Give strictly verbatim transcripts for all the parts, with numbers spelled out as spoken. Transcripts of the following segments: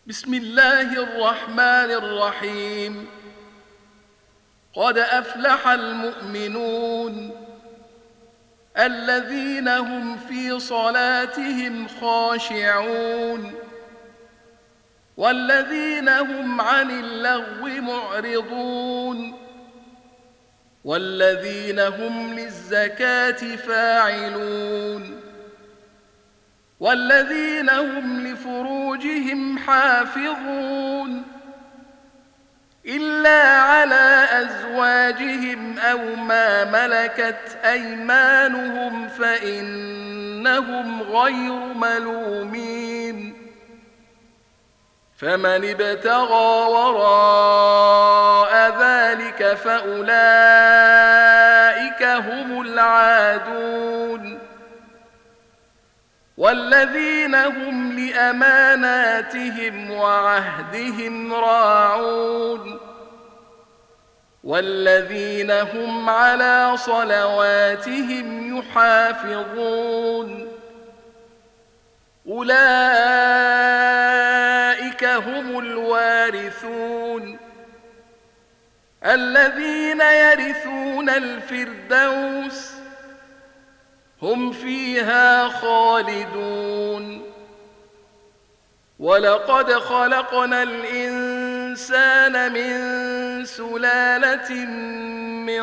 بسم الله الرحمن الرحيم. قد أفلح المؤمنون الذين هم في صلاتهم خاشعون والذين هم عن اللغو معرضون والذين هم للزكاة فاعلون والذين هم لفروجهم حافظون إلا على أزواجهم أو ما ملكت أيمانهم فإنهم غير ملومين. فمن ابتغى وراء ذلك فأولئك هم العادون والذين هم لأماناتهم وعهدهم راعون والذين هم على صلواتهم يحافظون. أولئك هم الوارثون الذين يرثون الفردوس هم فيها خالدون. ولقد خلقنا الإنسان من سلالة من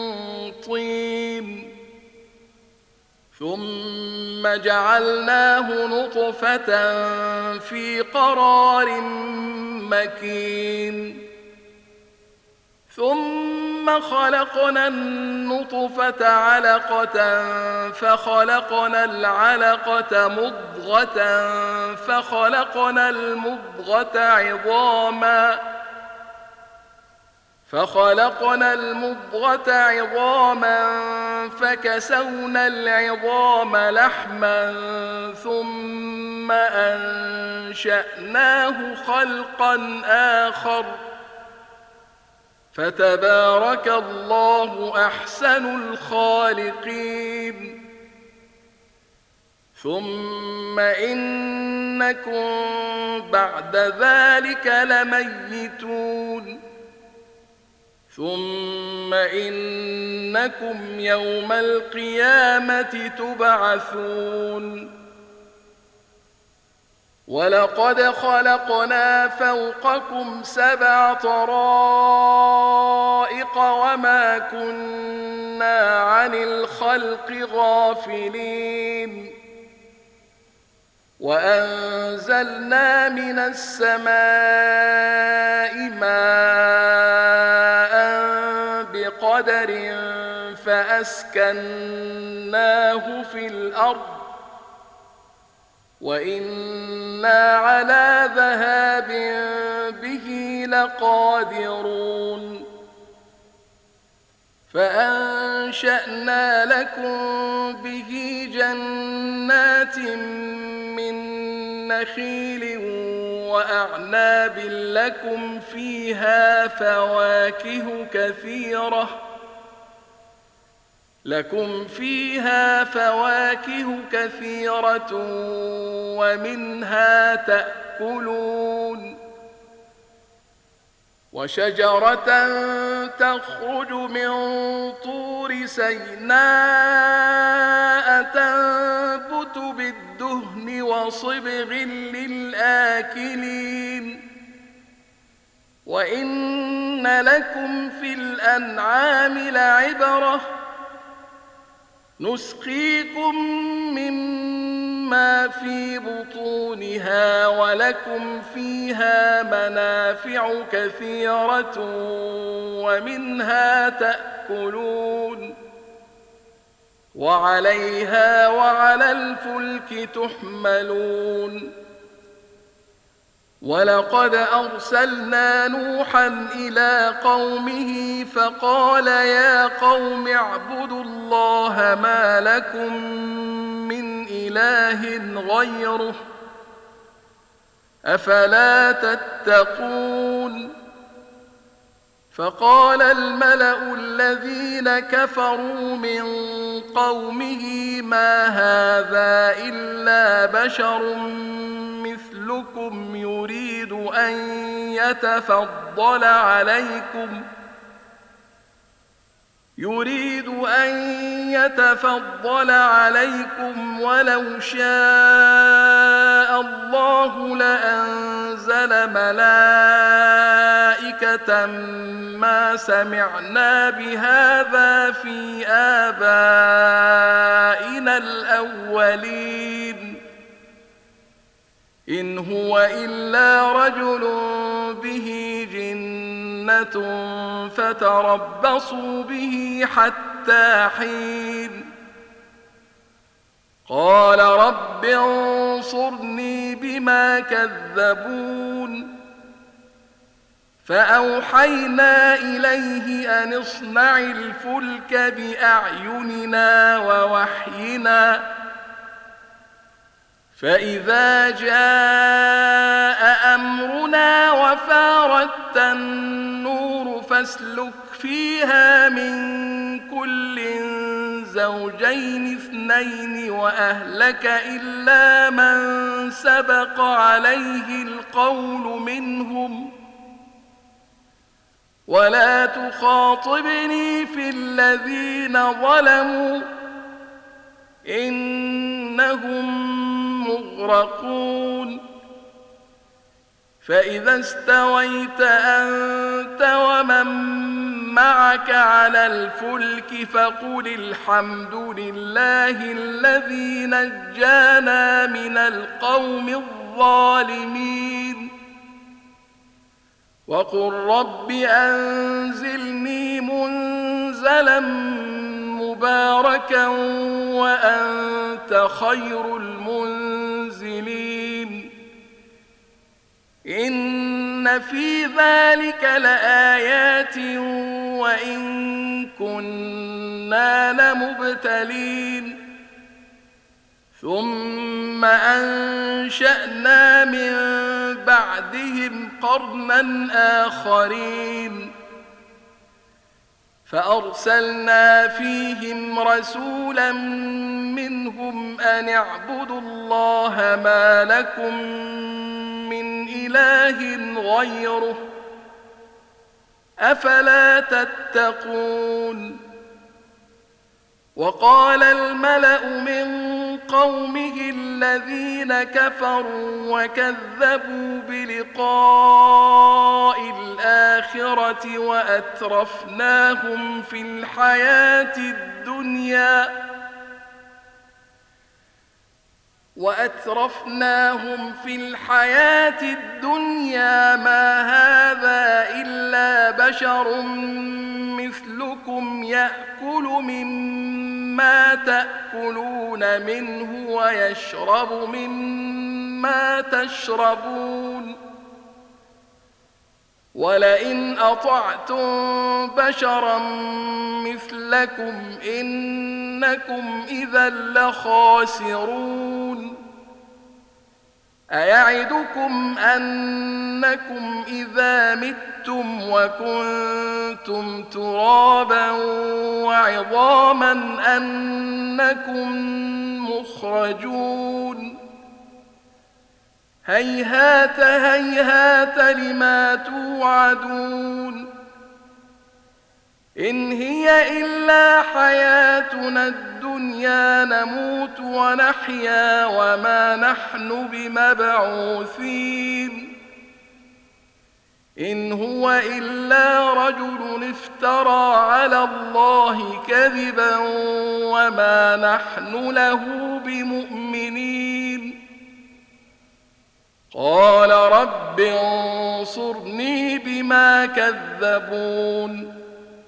طين ثم جعلناه نطفة في قرار مكين ثم خلقنا النطفة علقة فخلقنا العلقة مضغة فخلقنا المضغة عظاما فخلقنا المضغة عظاما فكسونا العظام لحما ثم أنشأناه خلقا آخر فتبارك الله أحسن الخالقين. ثم إنكم بعد ذلك لميتون ثم إنكم يوم القيامة تبعثون. ولقد خلقنا فوقكم سبع طرائق وما كنا عن الخلق غافلين وأنزلنا من السماء ماء بقدر فأسكناه في الأرض وإنا على ذهاب به لقادرون. فأنشأنا لكم به جنات من نخيل وأعناب لكم فيها فواكه كثيرة لكم فيها فواكه كثيرة ومنها تأكلون. وشجرة تخرج من طور سيناء تنبت بالدهن وصبغ للآكلين وإن لكم في الأنعام لعبرة نسقيكم مما في بطونها ولكم فيها منافع كثيرة ومنها تأكلون وعليها وعلى الفلك تحملون. ولقد أرسلنا نوحا إلى قومه فقال يا قوم اعبدوا الله ما لكم من إله غيره أفلا تتقون. فقال الملأ الذين كفروا من قومه ما هذا إلا بشر مثلكم يريد أن يتفضل عليكم يريد أن يتفضل عليكم ولو شاء الله لأنزل ملائكة ما سمعنا بهذا في آبائنا الأولين إن هو إلا رجل به جنة فتربصوا به حتى حين قال رب انصرني بما كذبون فأوحينا إليه أن اصنع الفلك بأعيننا ووحينا فإذا جاء أمرنا وفارت النور فاسلك فيها من كل زوجين اثنين وأهلك إلا من سبق عليه القول منهم ولا تخاطبني في الذين ظلموا إنهم مغرقون فإذا استويت أنت ومن معك على الفلك فقل الحمد لله الذي نجانا من القوم الظالمين وقل رب أنزلني منزلا مباركا وأنت خير المنزلين إن في ذلك لآيات وإن كنا لمبتلين ثم أنشأنا من بعدهم قرنا آخرين فأرسلنا فيهم رسولا منهم أن اعبدوا الله ما لكم من إله غيره أفلا تتقون وقال الملأ من قومه الذين كفروا وكذبوا بلقاء الآخرة وأترفناهم في الحياة الدنيا وأترفناهم في الحياة الدنيا ما هذا إلا بشر مثلكم يأكل مما تأكلون منه ويشرب مما تشربون ولئن أطعتم بشرا مثلكم إنكم إذا لخاسرون أيعدكم أنكم إذا متم وكنتم ترابا وعظاما أنكم مخرجون هيهات هيهات لما توعدون إن هي إلا حياتنا الدنيا نموت ونحيا وما نحن بمبعوثين إن هو إلا رجل افترى على الله كذبا وما نحن له بمؤمنين قال رب انصرني بما كذبون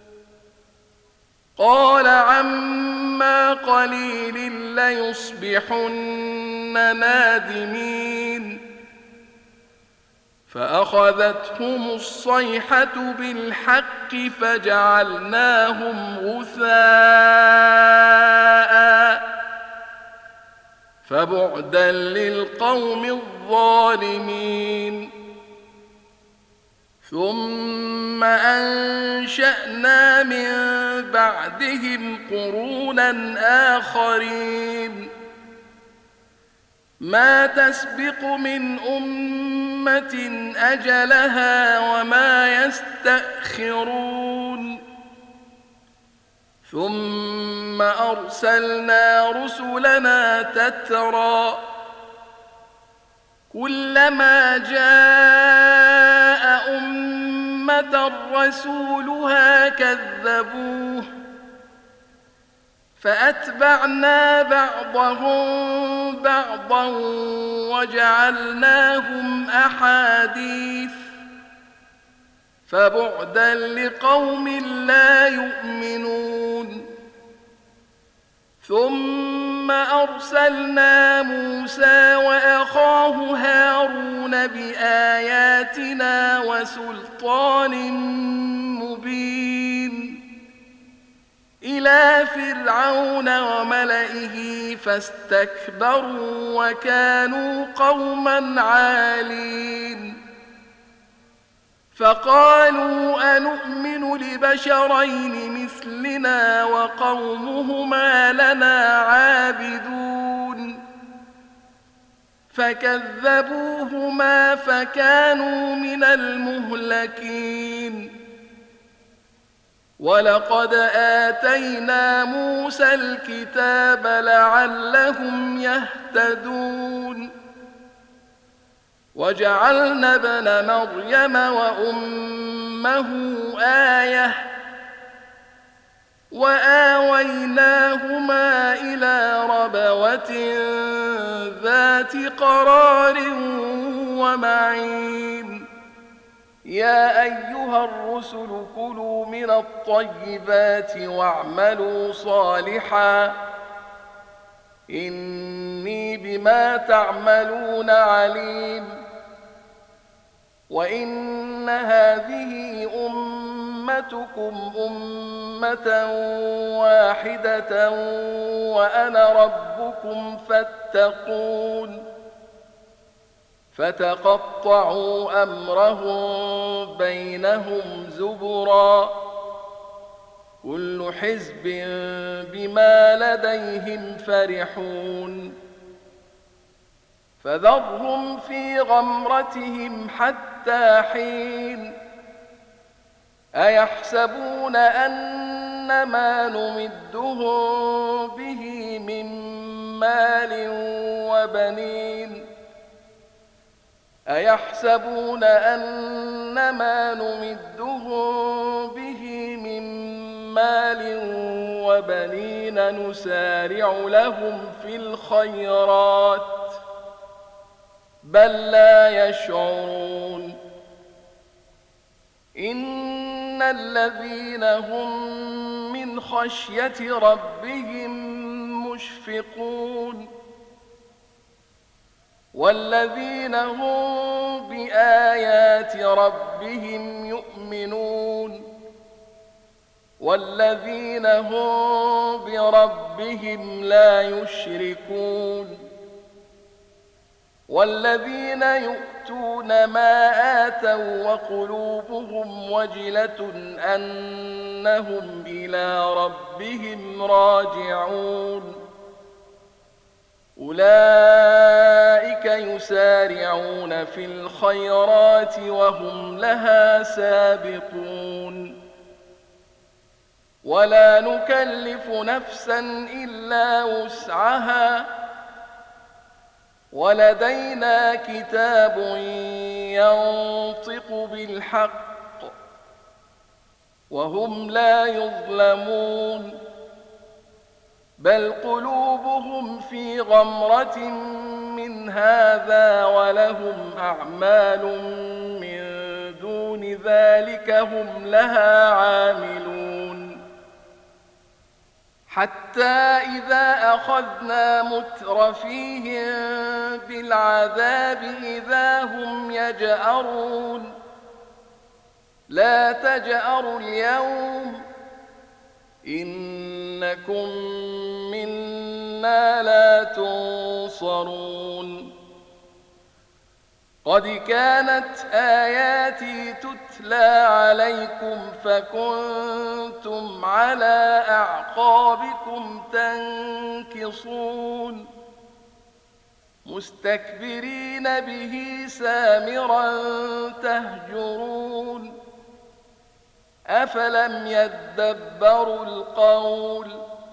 قال عما قليل ليصبحن نادمين فأخذتهم الصيحة بالحق فجعلناهم غثاء فبعدا للقوم الظالمين ثم أنشأنا من بعدهم قرونا آخرين ما تسبق من أمة أجلها وما يستأخرون ثم أرسلنا رسلنا تترى كلما جاء أمة رسولها كذبوه فأتبعنا بعضهم بعضا وجعلناهم أحاديث فبعدا لقوم لا يؤمنون ثم أرسلنا موسى وأخاه هارون بآياتنا وسلطان مبين إلى فرعون وملئه فاستكبروا وكانوا قوما عالين فقالوا أنؤمن لبشرين مثلنا وقومهما لنا عابدون فكذبوهما فكانوا من المهلكين ولقد آتينا موسى الكتاب لعلهم يهتدون وجعلنا ابن مريم وأمه آية وآويناهما إلى ربوة ذات قرار ومعين يا أيها الرسل كلوا من الطيبات واعملوا صالحا إني بما تعملون عليم وإن هذه أمتكم أمة واحدة وأنا ربكم فاتقون فتقطعوا أمرهم بينهم زبرا كل حزب بما لديهم فرحون فذرهم في غمرتهم حتى حين أيحسبون أن ما نمدهم به من مال وبنين أيحسبون أن ما نمدهم به من مال وبنين نسارع لهم في الخيرات بل لا يشعرون إن الذين هم من خشية ربهم مشفقون والذين هم بآيات ربهم يؤمنون والذين هم بربهم لا يشركون والذين يؤتون ما آتوا وقلوبهم وجلة أنهم إلى ربهم راجعون أولئك يسارعون في الخيرات وهم لها سابقون ولا نكلف نفسا إلا وسعها ولدينا كتاب ينطق بالحق وهم لا يظلمون بل قلوبهم في غمرة من هذا ولهم أعمال من دون ذلك هم لها عاملون حتى إذا أخذنا مترفيهم بالعذاب إذا هم يجأرون لا تجأروا اليوم إنكم منا لا تنصرون قد كانت آياتي تتلى عليكم فكنتم على أعقابكم تنكصون مستكبرين به سامرا تهجرون أفلم يدبروا القول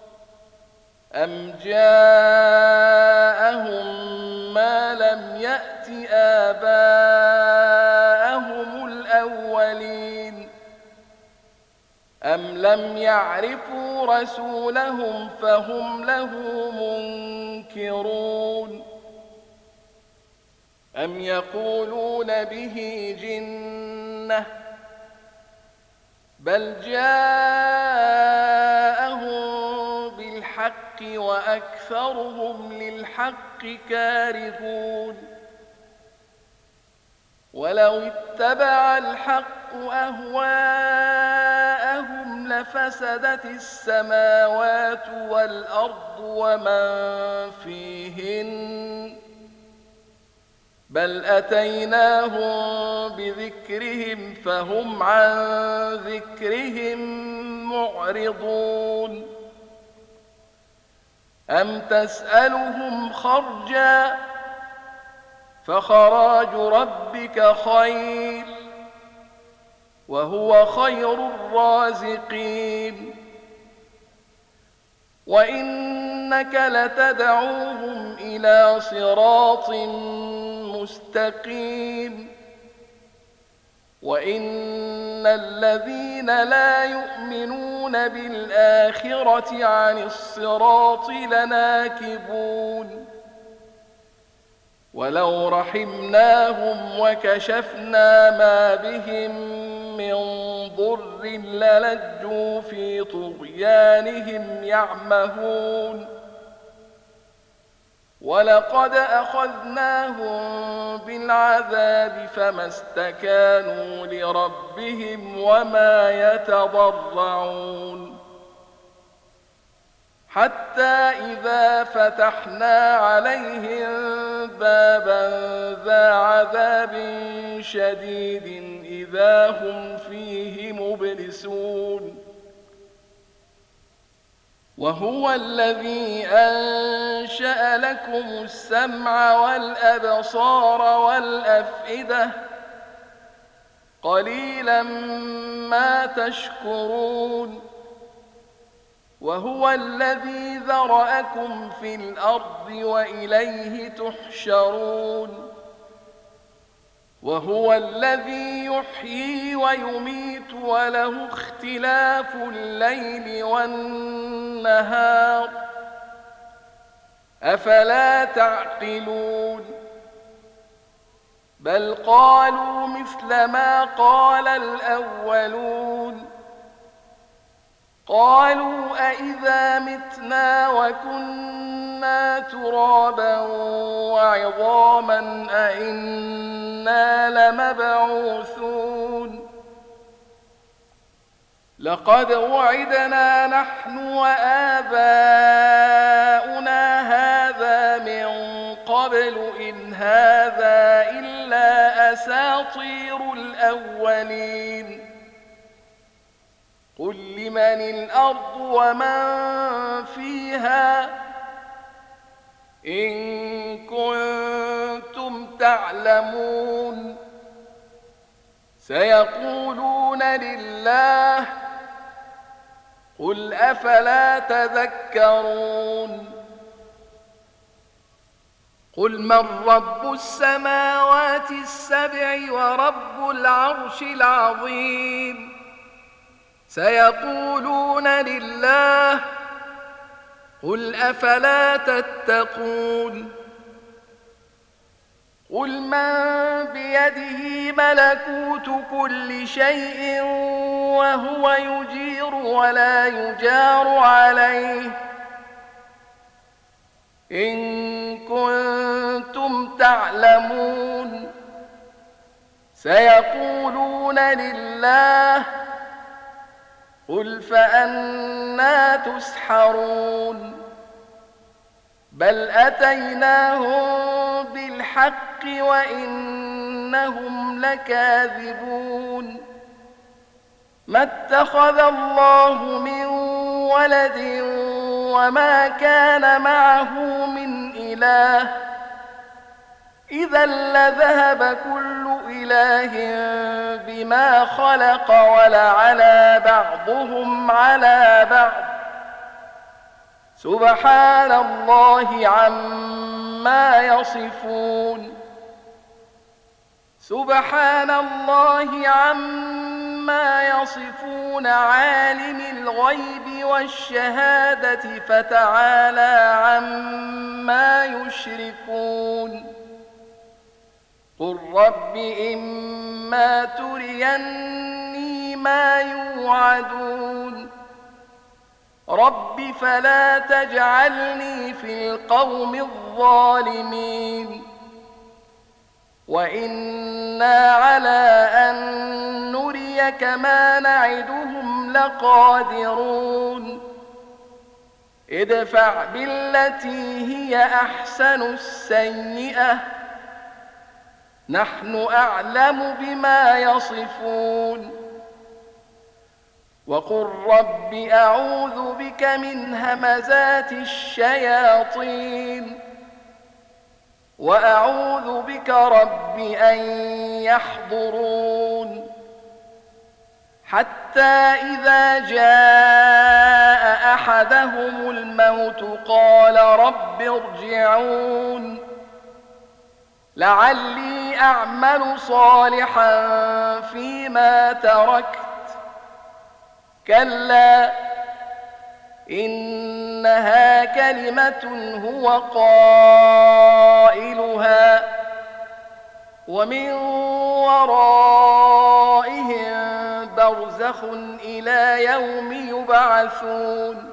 أم جاءهم ما لم يأت آباءهم الأولين أم لم يعرفوا رسولهم فهم له منكرون أم يقولون به جنة بل جاءهم بالحق وأكثرهم للحق كارهون ولو اتبع الحق أهواءهم لفسدت السماوات والأرض ومن فيهن بل أتيناهم بذكرهم فهم عن ذكرهم معرضون أم تسألهم خرجا فخراج ربك خير وهو خير الرازقين وإنك لتدعوهم إلى صراط مستقيم وإن الذين لا يؤمنون بالآخرة عن الصراط لناكبون ولو رحمناهم وكشفنا ما بهم من ضر للجوا في طغيانهم يعمهون ولقد أخذناهم بالعذاب فما استكانوا لربهم وما يتضرعون حتى إذا فتحنا عليهم بابا ذا عذاب شديد إذا هم فيه مبلسون وهو الذي أنشأ لكم السمع والأبصار والأفئدة قليلا ما تشكرون وهو الذي ذرأكم في الأرض وإليه تحشرون وهو الذي يحيي ويميت وله اختلاف الليل والنهار أفلا تعقلون بل قالوا مثل ما قال الأولون قالوا أإذا متنا وكنا ترابا وعظاما أإنا لمبعوثون لقد وعدنا نحن وآباؤنا هذا من قبل إن هذا إلا أساطير الأولين قل لمن الأرض ومن فيها إن كنتم تعلمون سيقولون لله قل أفلا تذكرون قل من رب السماوات السبع ورب العرش العظيم سيقولون لله قل أفلا تتقون قل من بيده ملكوت كل شيء وهو يجير ولا يجار عليه إن كنتم تعلمون سيقولون لله قل فأنى تسحرون بل أتيناهم بالحق وإنهم لكاذبون ما اتخذ الله من ولد وما كان معه من إله إذا لذهب كل إله بما خلق ولعلى بعضهم على بعض سبحان الله عما يصفون سبحان الله عما يصفون عالم الغيب والشهادة فتعالى عما يشركون قل رب إما تريني ما يوعدون رب فلا تجعلني في القوم الظالمين وإنا على أن نريك ما نعدهم لقادرون ادفع بالتي هي أحسن السيئة نحن أعلم بما يصفون وقل رب أعوذ بك من همزات الشياطين وأعوذ بك رب أن يحضرون حتى إذا جاء أحدهم الموت قال رب ارجعون لعلي أعمل صالحا فيما تركت كلا إنها كلمة هو قائلها ومن ورائهم برزخ إلى يوم يبعثون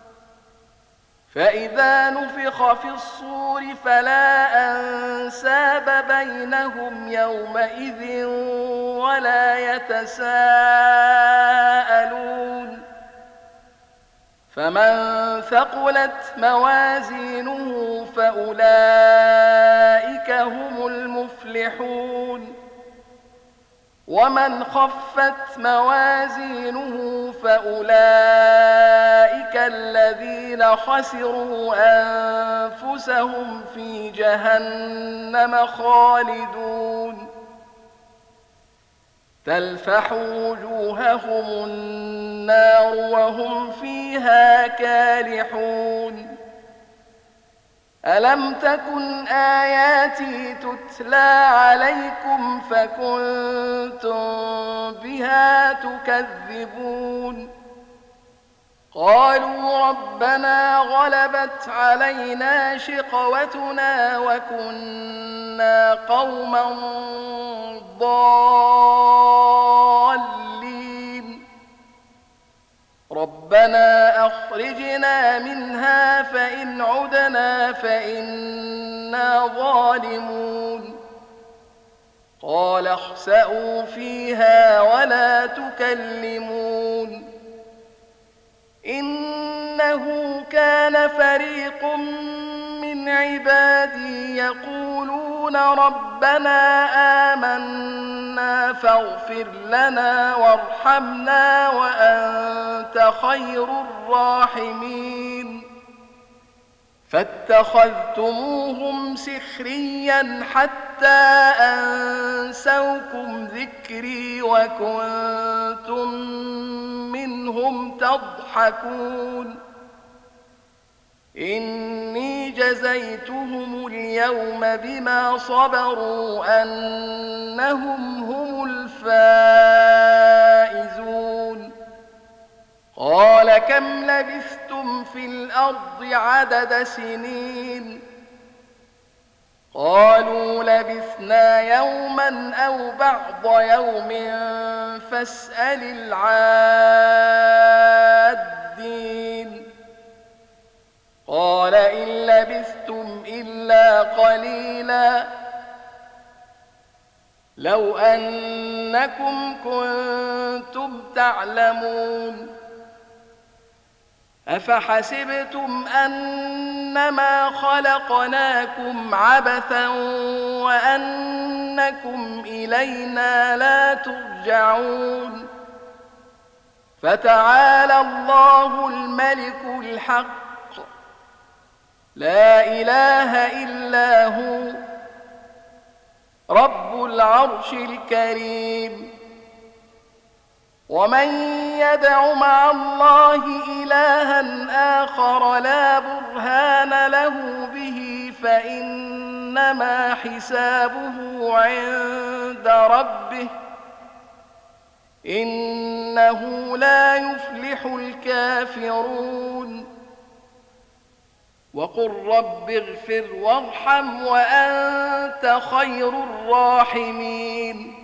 فإذا نفخ في الصور فلا أنساب بينهم يومئذ ولا يتساءلون فمن ثقلت موازينه فأولئك هم المفلحون ومن خفت موازينه فأولئك الذين خسروا أنفسهم في جهنم خالدون تلفح وجوههم النار وهم فيها كالحون ألم تكن آياتي تتلى عليكم فكنتم بها تكذبون قالوا ربنا غلبت علينا شقوتنا وكنا قوما ضالين ربنا أخرجنا منها فإن عدنا فإنا ظالمون قال اخسئوا فيها ولا تكلمون إنه كان فريق من عبادي يقولون ربنا آمنا فاغفر لنا وارحمنا وأنت خير الراحمين فاتخذتموهم سخريا حتى أنسوكم ذكري وكنتم منهم تضحكون إني جزيتهم اليوم بما صبروا أنهم هم الفائزون قال كم لبثتم في الأرض عدد سنين قالوا لبثنا يوما أو بعض يوم فاسأل العادين قال إن لبثتم إلا قليلا لو أنكم كنتم تعلمون أفحسبتم أنما خلقناكم عبثا وأنكم إلينا لا ترجعون فتعالى الله الملك الحق لا إله إلا هو رب العرش الكريم. ومن يدع مع الله إلها آخر لا برهان له به فإنما حسابه عند ربه إنه لا يفلح الكافرون. وقل رب اغفر وارحم وأنت خير الراحمين.